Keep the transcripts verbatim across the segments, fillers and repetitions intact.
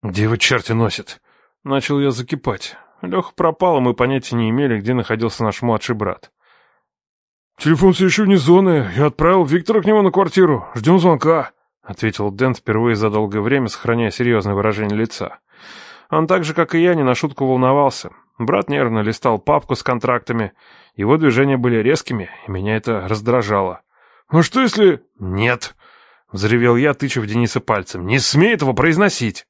Где его черти носят? Начал я закипать. Леха пропал, и мы понятия не имели, где находился наш младший брат. «Телефон все еще вне зоны. Я отправил Виктора к нему на квартиру. Ждем звонка», — ответил Дэн впервые за долгое время, сохраняя серьезное выражение лица. Он так же, как и я, не на шутку волновался. Брат нервно листал папку с контрактами. Его движения были резкими, и меня это раздражало. «А что если...» «Нет!» — взревел я, тыча в Дениса пальцем. «Не смей этого произносить!»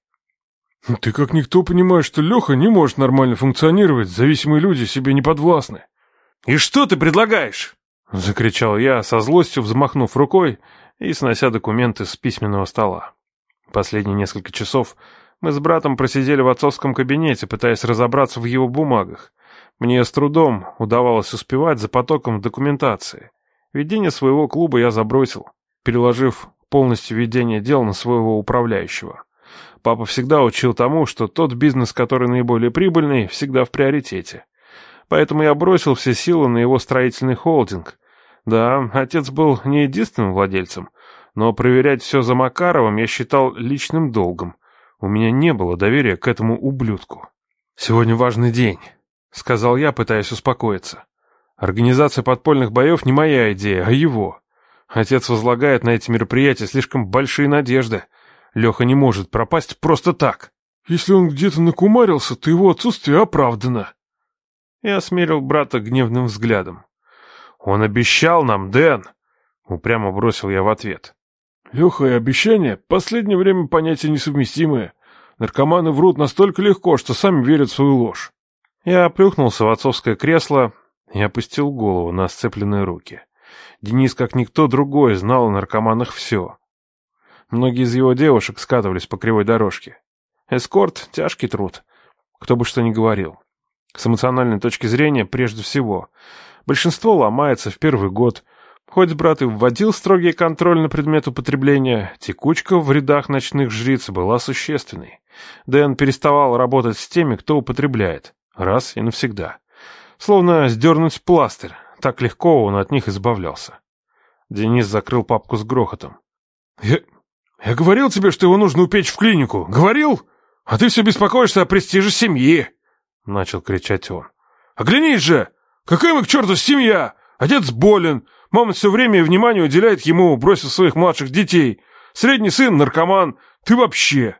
«Ты как никто понимаешь, что Леха не может нормально функционировать, зависимые люди себе не подвластны». «И что ты предлагаешь?» — закричал я, со злостью взмахнув рукой и снося документы с письменного стола. Последние несколько часов мы с братом просидели в отцовском кабинете, пытаясь разобраться в его бумагах. Мне с трудом удавалось успевать за потоком документации. Ведение своего клуба я забросил, переложив полностью ведение дел на своего управляющего. Папа всегда учил тому, что тот бизнес, который наиболее прибыльный, всегда в приоритете. Поэтому я бросил все силы на его строительный холдинг. Да, отец был не единственным владельцем, но проверять все за Макаровым я считал личным долгом. У меня не было доверия к этому ублюдку. «Сегодня важный день», — сказал я, пытаясь успокоиться. «Организация подпольных боев не моя идея, а его. Отец возлагает на эти мероприятия слишком большие надежды. Леха не может пропасть просто так. Если он где-то накумарился, то его отсутствие оправдано». Я осмерил брата гневным взглядом. «Он обещал нам, Дэн!» — упрямо бросил я в ответ. «Леха и обещания — последнее время понятия несовместимые. Наркоманы врут настолько легко, что сами верят в свою ложь». Я оплюхнулся в отцовское кресло и опустил голову на сцепленные руки. Денис, как никто другой, знал о наркоманах все. Многие из его девушек скатывались по кривой дорожке. Эскорт — тяжкий труд, кто бы что ни говорил. С эмоциональной точки зрения, прежде всего, большинство ломается в первый год. Хоть брат и вводил строгий контроль на предмет употребления, текучка в рядах ночных жриц была существенной. Дэн переставал работать с теми, кто употребляет, раз и навсегда. Словно сдернуть пластырь, так легко он от них избавлялся. Денис закрыл папку с грохотом. «Я, я говорил тебе, что его нужно упечь в клинику. Говорил? А ты все беспокоишься о престиже семьи!» — начал кричать он. «Оглянись же! Какая мы к черту семья? Отец болен, мама все время и внимание уделяет ему, бросив своих младших детей. Средний сын — наркоман. Ты вообще...»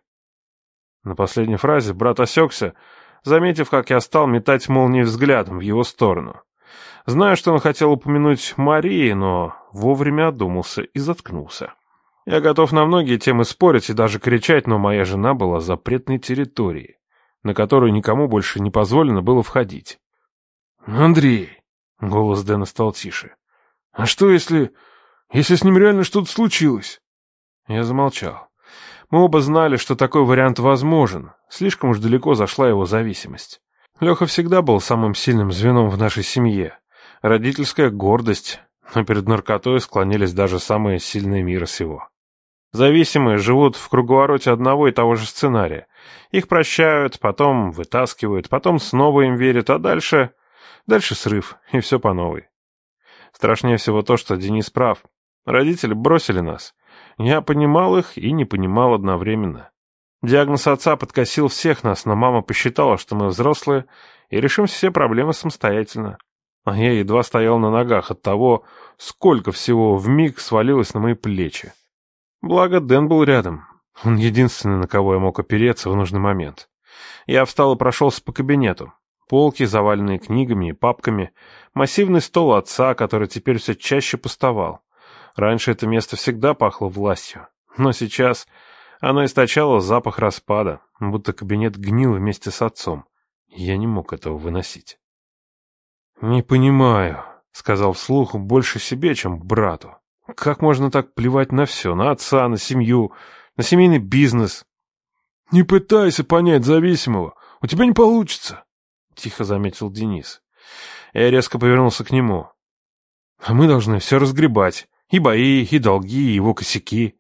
На последней фразе брат осекся, заметив, как я стал метать молнией взглядом в его сторону. Знаю, что он хотел упомянуть Марии, но вовремя одумался и заткнулся. Я готов на многие темы спорить и даже кричать, но моя жена была запретной территорией, на которую никому больше не позволено было входить. «Андрей!» — голос Дэна стал тише. «А что, если... если с ним реально что-то случилось?» Я замолчал. Мы оба знали, что такой вариант возможен. Слишком уж далеко зашла его зависимость. Леха всегда был самым сильным звеном в нашей семье. Родительская гордость, но перед наркотой склонились даже самые сильные мира сего. Зависимые живут в круговороте одного и того же сценария. Их прощают, потом вытаскивают, потом снова им верят, а дальше... Дальше срыв, и все по новой. Страшнее всего то, что Денис прав. Родители бросили нас. Я понимал их и не понимал одновременно. Диагноз отца подкосил всех нас, но мама посчитала, что мы взрослые и решим все проблемы самостоятельно. А я едва стоял на ногах от того, сколько всего вмиг свалилось на мои плечи. Благо Дэн был рядом. Он единственный, на кого я мог опереться в нужный момент. Я встал и прошелся по кабинету. Полки, заваленные книгами и папками, массивный стол отца, который теперь все чаще пустовал. Раньше это место всегда пахло властью, но сейчас оно источало запах распада, будто кабинет гнил вместе с отцом. Я не мог этого выносить. «Не понимаю», — сказал вслух, больше себе, чем брату. «Как можно так плевать на все, на отца, на семью, на семейный бизнес?» «Не пытайся понять зависимого, у тебя не получится», — тихо заметил Денис. Я резко повернулся к нему. «А мы должны все разгребать. И бои, и долги, и его косяки».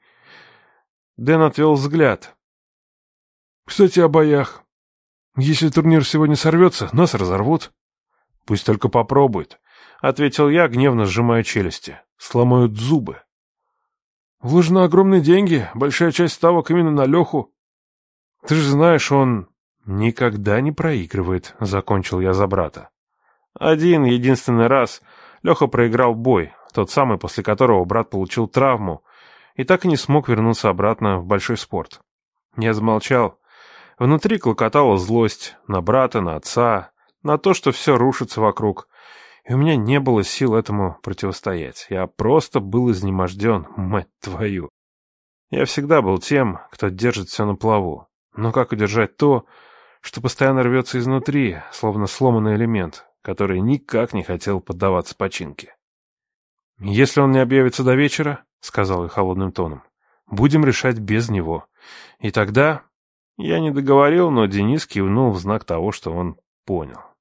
Дэн отвел взгляд. «Кстати, о боях. Если турнир сегодня сорвется, нас разорвут». «Пусть только попробует», — ответил я, гневно сжимая челюсти. «Сломают зубы». «Вложены огромные деньги, большая часть ставок именно на Леху». Ты же знаешь, он никогда не проигрывает, — закончил я за брата. Один единственный раз Леха проиграл бой, тот самый, после которого брат получил травму, и так и не смог вернуться обратно в большой спорт. Я замолчал. Внутри клокотала злость на брата, на отца, на то, что все рушится вокруг, и у меня не было сил этому противостоять. Я просто был изнеможден, мать твою. Я всегда был тем, кто держит все на плаву. Но как удержать то, что постоянно рвется изнутри, словно сломанный элемент, который никак не хотел поддаваться починке? «Если он не объявится до вечера, — сказал я холодным тоном, — будем решать без него. И тогда...» Я не договорил, но Денис кивнул в знак того, что он понял.